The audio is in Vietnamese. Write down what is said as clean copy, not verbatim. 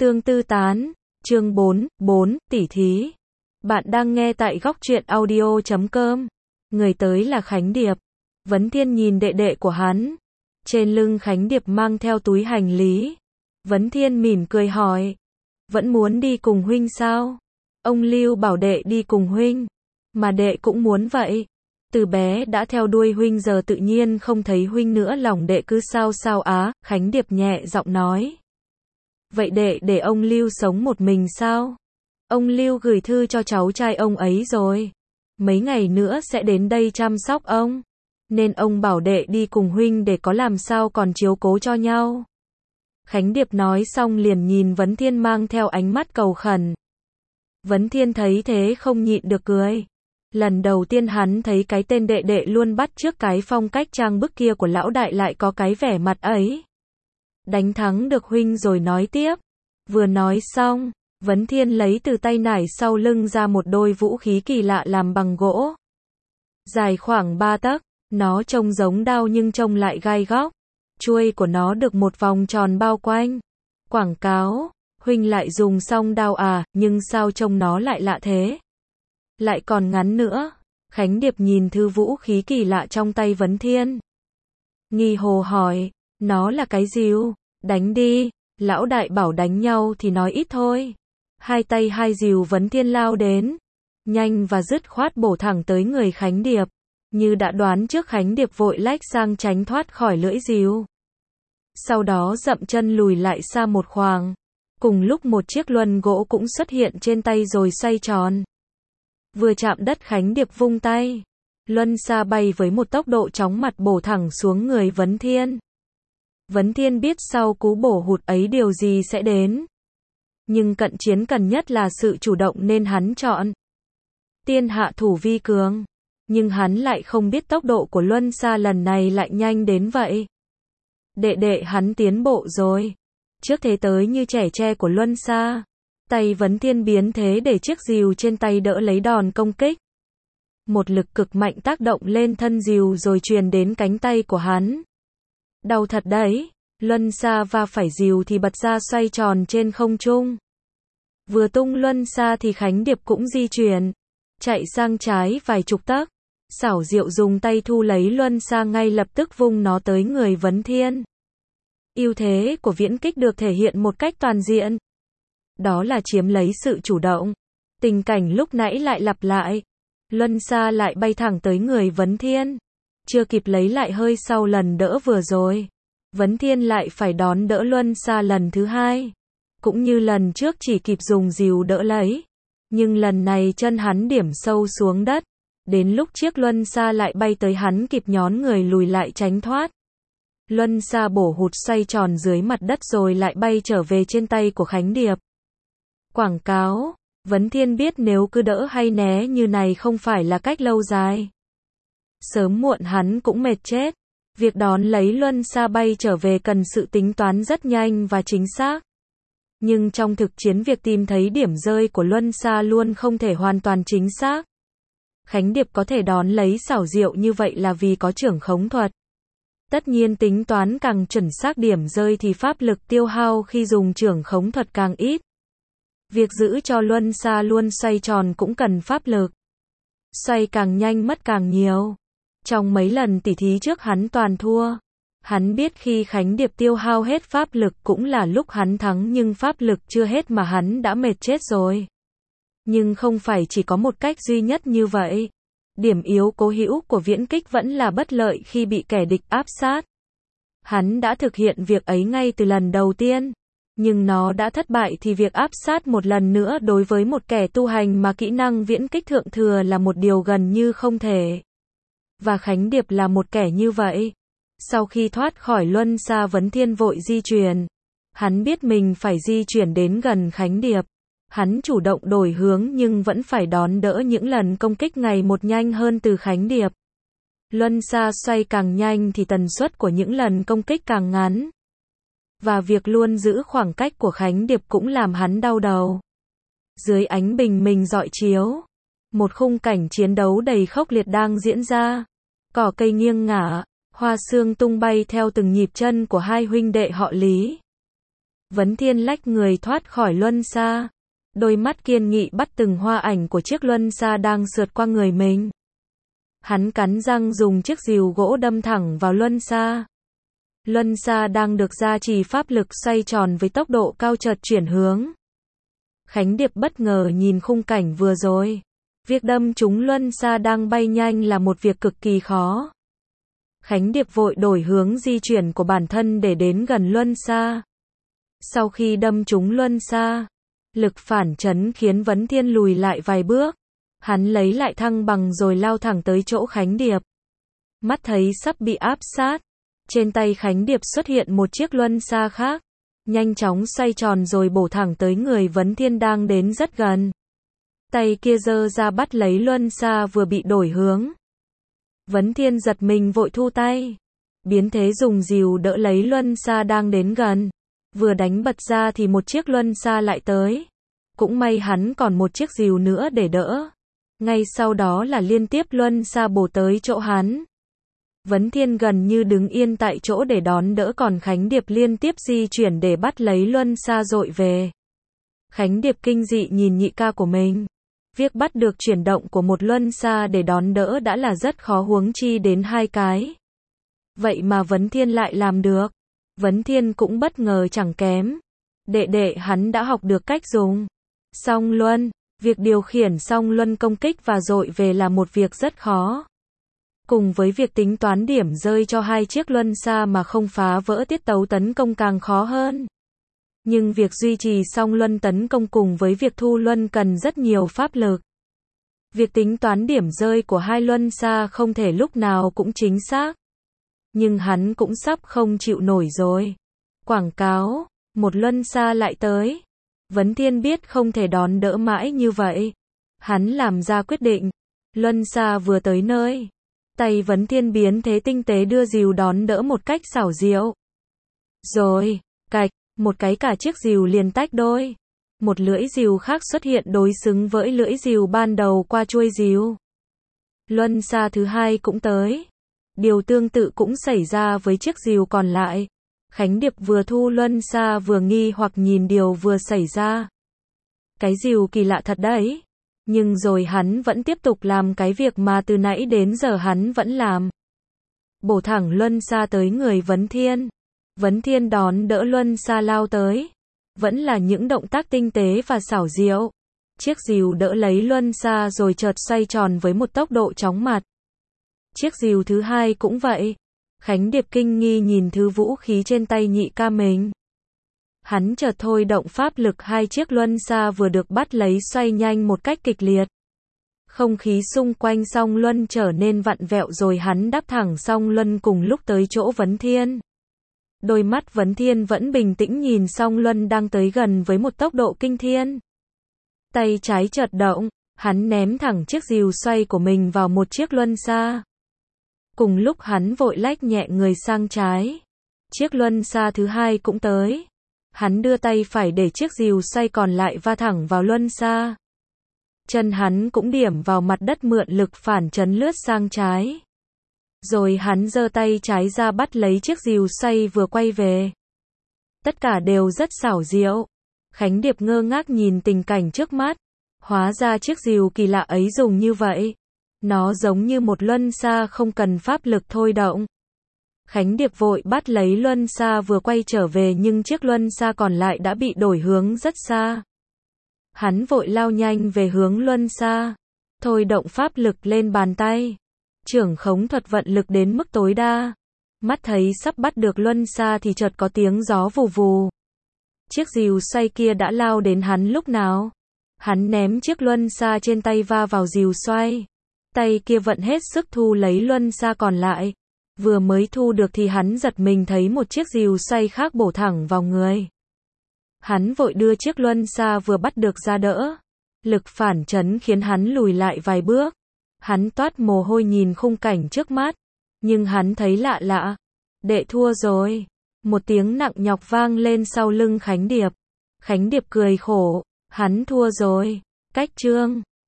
Tương tư tán, chương 4, tỉ thí. Bạn đang nghe tại góc truyện audio.com. Người tới là Khánh Điệp. Vấn Thiên nhìn đệ đệ của hắn. Trên lưng Khánh Điệp mang theo túi hành lý. Vấn Thiên mỉm cười hỏi. Vẫn muốn đi cùng huynh sao? Ông Lưu bảo đệ đi cùng huynh. Mà đệ cũng muốn vậy. Từ bé đã theo đuôi huynh giờ tự nhiên không thấy huynh nữa, lòng đệ cứ sao á. Khánh Điệp nhẹ giọng nói. Vậy đệ để ông Lưu sống một mình sao? Ông Lưu gửi thư cho cháu trai ông ấy rồi. Mấy ngày nữa sẽ đến đây chăm sóc ông. Nên ông bảo đệ đi cùng huynh để có làm sao còn chiếu cố cho nhau. Khánh Điệp nói xong liền nhìn Vấn Thiên mang theo ánh mắt cầu khẩn. Vấn Thiên thấy thế không nhịn được cười. Lần đầu tiên hắn thấy cái tên đệ đệ luôn bắt chước cái phong cách trang bức kia của lão đại lại có cái vẻ mặt ấy. Đánh thắng được huynh rồi nói tiếp. Vừa nói xong, Vấn Thiên lấy từ tay nải sau lưng ra một đôi vũ khí kỳ lạ làm bằng gỗ. Dài khoảng 3 tấc, nó trông giống đao nhưng trông lại gai góc. Chuôi của nó được một vòng tròn bao quanh. Quảng cáo, huynh lại dùng xong đao à, nhưng sao trông nó lại lạ thế? Lại còn ngắn nữa. Khánh Điệp nhìn thư vũ khí kỳ lạ trong tay Vấn Thiên. Nghi hồ hỏi. Nó là cái dìu, đánh đi, lão đại bảo đánh nhau thì nói ít thôi. Hai tay hai dìu Vấn Thiên lao đến, nhanh và dứt khoát bổ thẳng tới người Khánh Điệp. Như đã đoán trước, Khánh Điệp vội lách sang tránh thoát khỏi lưỡi dìu. Sau đó dậm chân lùi lại xa một khoảng. Cùng lúc một chiếc luân gỗ cũng xuất hiện trên tay rồi xoay tròn. Vừa chạm đất Khánh Điệp vung tay. Luân xa bay với một tốc độ chóng mặt bổ thẳng xuống người Vấn Thiên. Vấn Thiên biết sau cú bổ hụt ấy điều gì sẽ đến. Nhưng cận chiến cần nhất là sự chủ động nên hắn chọn tiên hạ thủ vi cường. Nhưng hắn lại không biết tốc độ của luân xa lần này lại nhanh đến vậy. Đệ đệ hắn tiến bộ rồi. Trước thế tới như trẻ tre của luân xa. Tay Vấn Thiên biến thế để chiếc dìu trên tay đỡ lấy đòn công kích. Một lực cực mạnh tác động lên thân dìu rồi truyền đến cánh tay của hắn. Đau thật đấy. Luân xa va phải dìu thì bật ra xoay tròn trên không trung. Vừa tung luân xa thì Khánh Điệp cũng di chuyển. Chạy sang trái vài chục tấc. Xảo diệu dùng tay thu lấy luân xa, ngay lập tức vung nó tới người Vấn Thiên. Ưu thế của viễn kích được thể hiện một cách toàn diện. Đó là chiếm lấy sự chủ động. Tình cảnh lúc nãy lại lặp lại. Luân xa lại bay thẳng tới người Vấn Thiên. Chưa kịp lấy lại hơi sau lần đỡ vừa rồi. Vấn Thiên lại phải đón đỡ luân xa lần thứ hai. Cũng như lần trước chỉ kịp dùng dìu đỡ lấy. Nhưng lần này chân hắn điểm sâu xuống đất. Đến lúc chiếc luân xa lại bay tới hắn kịp nhón người lùi lại tránh thoát. Luân xa bổ hụt xoay tròn dưới mặt đất rồi lại bay trở về trên tay của Khánh Điệp. Quảng cáo. Vấn Thiên biết nếu cứ đỡ hay né như này không phải là cách lâu dài. Sớm muộn hắn cũng mệt chết. Việc đón lấy luân xa bay trở về cần sự tính toán rất nhanh và chính xác. Nhưng trong thực chiến việc tìm thấy điểm rơi của luân xa luôn không thể hoàn toàn chính xác. Khánh Điệp có thể đón lấy xảo diệu như vậy là vì có chưởng khống thuật. Tất nhiên tính toán càng chuẩn xác điểm rơi thì pháp lực tiêu hao khi dùng chưởng khống thuật càng ít. Việc giữ cho luân xa luôn xoay tròn cũng cần pháp lực. Xoay càng nhanh mất càng nhiều. Trong mấy lần tỉ thí trước hắn toàn thua. Hắn biết khi Khánh Điệp tiêu hao hết pháp lực cũng là lúc hắn thắng, nhưng pháp lực chưa hết mà hắn đã mệt chết rồi. Nhưng không phải chỉ có một cách duy nhất như vậy. Điểm yếu cố hữu của viễn kích vẫn là bất lợi khi bị kẻ địch áp sát. Hắn đã thực hiện việc ấy ngay từ lần đầu tiên. Nhưng nó đã thất bại thì việc áp sát một lần nữa đối với một kẻ tu hành mà kỹ năng viễn kích thượng thừa là một điều gần như không thể. Và Khánh Điệp là một kẻ như vậy. Sau khi thoát khỏi luân xa, Vấn Thiên vội di chuyển. Hắn biết mình phải di chuyển đến gần Khánh Điệp. Hắn chủ động đổi hướng nhưng vẫn phải đón đỡ những lần công kích ngày một nhanh hơn từ Khánh Điệp. Luân xa xoay càng nhanh thì tần suất của những lần công kích càng ngắn. Và việc luôn giữ khoảng cách của Khánh Điệp cũng làm hắn đau đầu. Dưới ánh bình minh rọi chiếu, một khung cảnh chiến đấu đầy khốc liệt đang diễn ra. Cỏ cây nghiêng ngả, hoa sương tung bay theo từng nhịp chân của hai huynh đệ họ Lý. Vấn Thiên lách người thoát khỏi luân xa. Đôi mắt kiên nghị bắt từng hoa ảnh của chiếc luân xa đang sượt qua người mình. Hắn cắn răng dùng chiếc rìu gỗ đâm thẳng vào luân xa. Luân xa đang được gia trì pháp lực xoay tròn với tốc độ cao chợt chuyển hướng. Khánh Điệp bất ngờ nhìn khung cảnh vừa rồi. Việc đâm trúng luân xa đang bay nhanh là một việc cực kỳ khó. Khánh Điệp vội đổi hướng di chuyển của bản thân để đến gần luân xa. Sau khi đâm trúng luân xa, lực phản chấn khiến Vấn Thiên lùi lại vài bước. Hắn lấy lại thăng bằng rồi lao thẳng tới chỗ Khánh Điệp. Mắt thấy sắp bị áp sát, trên tay Khánh Điệp xuất hiện một chiếc luân xa khác, nhanh chóng xoay tròn rồi bổ thẳng tới người Vấn Thiên đang đến rất gần. Tay kia giơ ra bắt lấy luân xa vừa bị đổi hướng. Vấn Thiên giật mình vội thu tay, biến thế dùng rìu đỡ lấy luân xa đang đến gần. Vừa đánh bật ra thì một chiếc luân xa lại tới. Cũng may hắn còn một chiếc rìu nữa để đỡ. Ngay sau đó là liên tiếp luân xa bổ tới chỗ hắn. Vấn Thiên gần như đứng yên tại chỗ để đón đỡ, còn Khánh Điệp liên tiếp di chuyển để bắt lấy luân xa dội về. Khánh Điệp kinh dị nhìn nhị ca của mình. Việc bắt được chuyển động của một luân xa để đón đỡ đã là rất khó, huống chi đến hai cái. Vậy mà Vấn Thiên lại làm được. Vấn Thiên cũng bất ngờ chẳng kém. Đệ đệ hắn đã học được cách dùng song luân. Việc điều khiển song luân công kích và dội về là một việc rất khó. Cùng với việc tính toán điểm rơi cho hai chiếc luân xa mà không phá vỡ tiết tấu tấn công càng khó hơn. Nhưng việc duy trì song luân tấn công cùng với việc thu luân cần rất nhiều pháp lực. Việc tính toán điểm rơi của hai luân xa không thể lúc nào cũng chính xác. Nhưng hắn cũng sắp không chịu nổi rồi. Quảng cáo, một luân xa lại tới. Vấn Thiên biết không thể đón đỡ mãi như vậy. Hắn làm ra quyết định. Luân xa vừa tới nơi, tay Vấn Thiên biến thế tinh tế đưa rìu đón đỡ một cách xảo diệu. Rồi, cạch, một cái cả chiếc rìu liền tách đôi. Một lưỡi rìu khác xuất hiện đối xứng với lưỡi rìu ban đầu qua chuôi rìu. Luân xa thứ hai cũng tới. Điều tương tự cũng xảy ra với chiếc rìu còn lại. Khánh Điệp vừa thu luân xa vừa nghi hoặc nhìn điều vừa xảy ra. Cái rìu kỳ lạ thật đấy. Nhưng rồi hắn vẫn tiếp tục làm cái việc mà từ nãy đến giờ hắn vẫn làm. Bổ thẳng luân xa tới người Vấn Thiên. Vấn Thiên đón đỡ luân xa lao tới. Vẫn là những động tác tinh tế và xảo diệu. Chiếc rìu đỡ lấy luân xa rồi chợt xoay tròn với một tốc độ chóng mặt. Chiếc rìu thứ hai cũng vậy. Khánh Điệp kinh nghi nhìn thứ vũ khí trên tay nhị ca mình. Hắn chợt thôi động pháp lực, hai chiếc luân xa vừa được bắt lấy xoay nhanh một cách kịch liệt. Không khí xung quanh song luân trở nên vặn vẹo rồi hắn đáp thẳng song luân cùng lúc tới chỗ Vấn Thiên. Đôi mắt Vấn Thiên vẫn bình tĩnh nhìn song luân đang tới gần với một tốc độ kinh thiên. Tay trái chợt động, hắn ném thẳng chiếc rìu xoay của mình vào một chiếc luân xa. Cùng lúc hắn vội lách nhẹ người sang trái. Chiếc luân xa thứ hai cũng tới. Hắn đưa tay phải để chiếc rìu xoay còn lại va thẳng vào luân xa. Chân hắn cũng điểm vào mặt đất mượn lực phản chấn lướt sang trái. Rồi hắn giơ tay trái ra bắt lấy chiếc rìu xoay vừa quay về. Tất cả đều rất xảo diệu. Khánh Điệp ngơ ngác nhìn tình cảnh trước mắt. Hóa ra chiếc rìu kỳ lạ ấy dùng như vậy. Nó giống như một luân xa không cần pháp lực thôi động. Khánh Điệp vội bắt lấy luân xa vừa quay trở về nhưng chiếc luân xa còn lại đã bị đổi hướng rất xa. Hắn vội lao nhanh về hướng luân xa. Thôi động pháp lực lên bàn tay. Trưởng khống thuật vận lực đến mức tối đa. Mắt thấy sắp bắt được luân xa thì chợt có tiếng gió vù vù. Chiếc rìu xoay kia đã lao đến hắn lúc nào. Hắn ném chiếc luân xa trên tay va vào rìu xoay. Tay kia vận hết sức thu lấy luân xa còn lại. Vừa mới thu được thì hắn giật mình thấy một chiếc rìu xoay khác bổ thẳng vào người. Hắn vội đưa chiếc luân xa vừa bắt được ra đỡ. Lực phản chấn khiến hắn lùi lại vài bước. Hắn toát mồ hôi nhìn khung cảnh trước mắt. Nhưng hắn thấy lạ lạ. Đệ thua rồi. Một tiếng nặng nhọc vang lên sau lưng Khánh Điệp. Khánh Điệp cười khổ. Hắn thua rồi. Cách chương